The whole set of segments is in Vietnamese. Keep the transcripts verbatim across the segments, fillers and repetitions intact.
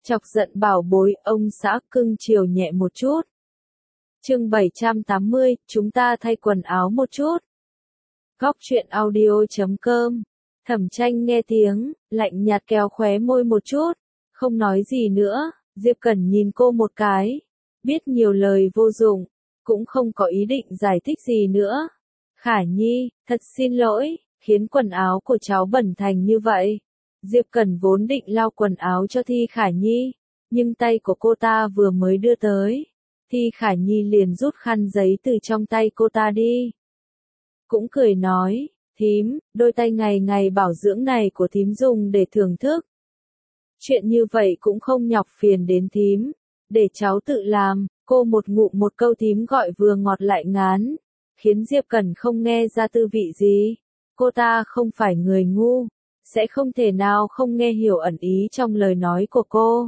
Chọc giận bảo bối, ông xã cưng chiều nhẹ một chút. Chương bảy trăm tám mươi, chúng ta thay quần áo một chút. Góc truyện audio chấm com. Thẩm Tranh nghe tiếng, lạnh nhạt kéo khóe môi một chút, không nói gì nữa. Diệp Cẩn nhìn cô một cái, biết nhiều lời vô dụng, cũng không có ý định giải thích gì nữa. Khả Nhi, thật xin lỗi, khiến quần áo của cháu bẩn thành như vậy. Diệp Cẩn vốn định lau quần áo cho Thi Khả Nhi, nhưng tay của cô ta vừa mới đưa tới, Thi Khả Nhi liền rút khăn giấy từ trong tay cô ta đi. Cũng cười nói, thím, đôi tay ngày ngày bảo dưỡng này của thím dùng để thưởng thức. Chuyện như vậy cũng không nhọc phiền đến thím, để cháu tự làm. Cô một ngụm một câu thím gọi vừa ngọt lại ngán, khiến Diệp Cẩn không nghe ra tư vị gì. Cô ta không phải người ngu, sẽ không thể nào không nghe hiểu ẩn ý trong lời nói của cô.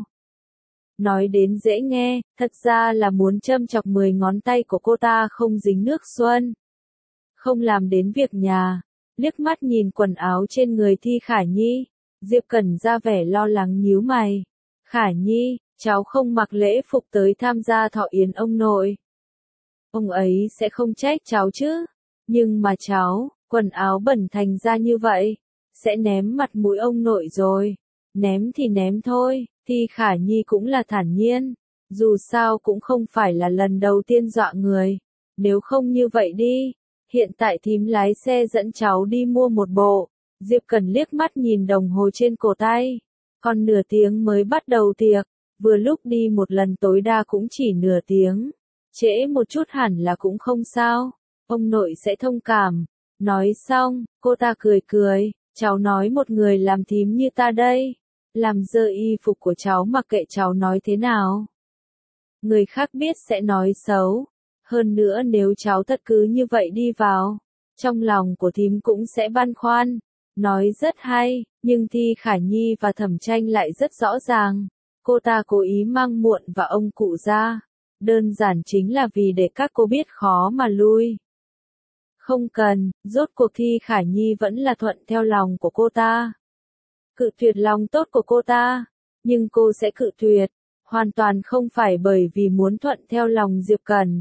Nói đến dễ nghe, thật ra là muốn châm chọc mười ngón tay của cô ta không dính nước xuân. Không làm đến việc nhà, liếc mắt nhìn quần áo trên người Thi Khả Nhi, Diệp Cẩn ra vẻ lo lắng nhíu mày. Khả Nhi, cháu không mặc lễ phục tới tham gia thọ yến ông nội. Ông ấy sẽ không trách cháu chứ, nhưng mà cháu, quần áo bẩn thành ra như vậy, sẽ ném mặt mũi ông nội rồi. Ném thì ném thôi, Thi Khả Nhi cũng là thản nhiên, dù sao cũng không phải là lần đầu tiên dọa người. Nếu không như vậy đi, hiện tại thím lái xe dẫn cháu đi mua một bộ. Diệp Cẩn liếc mắt nhìn đồng hồ trên cổ tay, còn nửa tiếng mới bắt đầu tiệc, vừa lúc đi một lần tối đa cũng chỉ nửa tiếng, trễ một chút hẳn là cũng không sao, ông nội sẽ thông cảm. Nói xong, cô ta cười cười, cháu nói một người làm thím như ta đây, làm dơ y phục của cháu mặc kệ cháu nói thế nào. Người khác biết sẽ nói xấu, hơn nữa nếu cháu thật cứ như vậy đi vào, trong lòng của thím cũng sẽ băn khoăn. Nói rất hay, nhưng Thi Khả Nhi và Thẩm Tranh lại rất rõ ràng. Cô ta cố ý mang Muộn và ông cụ ra, đơn giản chính là vì để các cô biết khó mà lui. Không cần, rốt cuộc Thi Khả Nhi vẫn là thuận theo lòng của cô ta. Cự tuyệt lòng tốt của cô ta, nhưng cô sẽ cự tuyệt, hoàn toàn không phải bởi vì muốn thuận theo lòng Diệp Cẩn,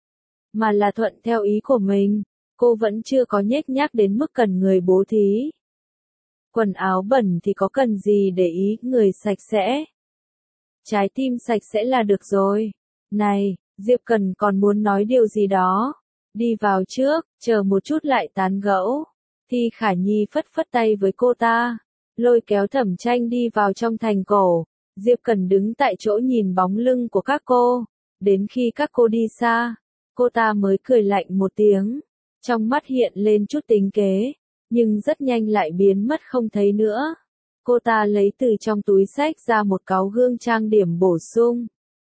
mà là thuận theo ý của mình. Cô vẫn chưa có nhếch nhác đến mức cần người bố thí. Quần áo bẩn thì có cần gì để ý, người sạch sẽ. Trái tim sạch sẽ là được rồi. Này, Diệp Cẩn còn muốn nói điều gì đó. Đi vào trước, chờ một chút lại tán gẫu. Thi Khả Nhi phất phất tay với cô ta, lôi kéo Thẩm Tranh đi vào trong thành cổ. Diệp Cẩn đứng tại chỗ nhìn bóng lưng của các cô. Đến khi các cô đi xa, cô ta mới cười lạnh một tiếng. Trong mắt hiện lên chút tính kế, nhưng rất nhanh lại biến mất không thấy nữa. Cô ta lấy từ trong túi xách ra một cáu gương trang điểm bổ sung,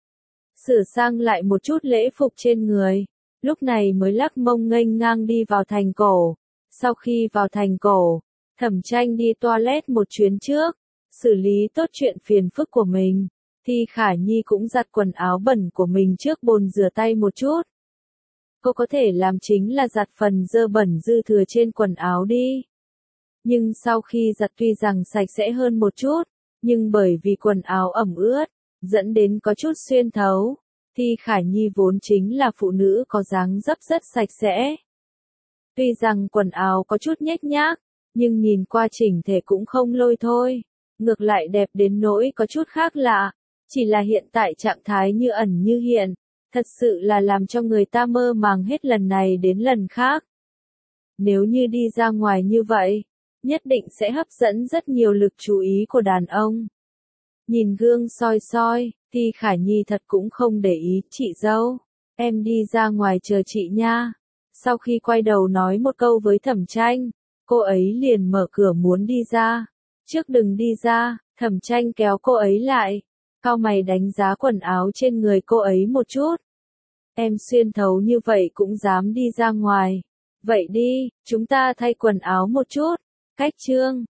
sửa sang lại một chút lễ phục trên người, lúc này mới lắc mông nghênh ngang đi vào thành cổ. Sau khi vào thành cổ, Thẩm Tranh đi toilet một chuyến trước, xử lý tốt chuyện phiền phức của mình. Thi Khả Nhi cũng giặt quần áo bẩn của mình trước bồn rửa tay một chút. Cô có thể làm chính là giặt phần dơ bẩn dư thừa trên quần áo đi. Nhưng sau khi giặt tuy rằng sạch sẽ hơn một chút, nhưng bởi vì quần áo ẩm ướt, dẫn đến có chút xuyên thấu. Thi Khả Nhi vốn chính là phụ nữ có dáng dấp rất sạch sẽ. Tuy rằng quần áo có chút nhếch nhác, nhưng nhìn qua chỉnh thể cũng không lôi thôi. Ngược lại đẹp đến nỗi có chút khác lạ. Chỉ là hiện tại trạng thái như ẩn như hiện, thật sự là làm cho người ta mơ màng hết lần này đến lần khác. Nếu như đi ra ngoài như vậy, nhất định sẽ hấp dẫn rất nhiều lực chú ý của đàn ông. Nhìn gương soi soi, Thi Khả Nhi thật cũng không để ý. Chị dâu, em đi ra ngoài chờ chị nha. Sau khi quay đầu nói một câu với Thẩm Tranh, cô ấy liền mở cửa muốn đi ra. Trước đừng đi ra, Thẩm Tranh kéo cô ấy lại, cau mày đánh giá quần áo trên người cô ấy một chút. Em xuyên thấu như vậy cũng dám đi ra ngoài. Vậy đi, chúng ta thay quần áo một chút. Cách chương